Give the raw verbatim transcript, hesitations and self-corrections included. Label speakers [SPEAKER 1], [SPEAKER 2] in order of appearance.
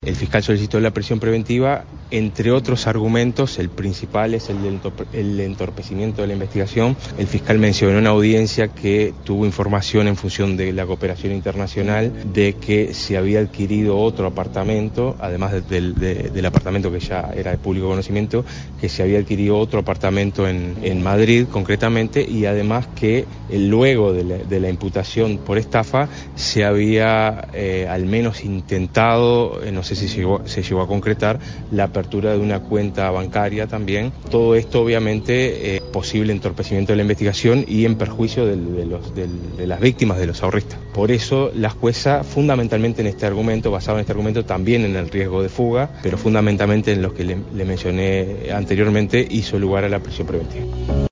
[SPEAKER 1] El fiscal solicitó la prisión preventiva, entre otros argumentos, el principal es el del el entorpecimiento de la investigación. El fiscal mencionó en audiencia que tuvo información en función de la cooperación internacional de que se había adquirido otro apartamento, además de, de, de, del apartamento que ya era de público conocimiento, que se había adquirido otro apartamento en, en Madrid concretamente, y además que luego de la, de la imputación por estafa se había eh, al menos intentado, eh, no sé si se llegó, se llegó a concretar, la apertura de una cuenta bancaria también. Todo esto obviamente eh, posible entorpecimiento de la investigación y en perjuicio de, de, los, de, de las víctimas, de los ahorristas. Por eso la jueza, fundamentalmente en este argumento, basado en este argumento, también en el riesgo de fuga, pero fundamentalmente en los que le, le mencioné anteriormente, hizo lugar a la prisión preventiva.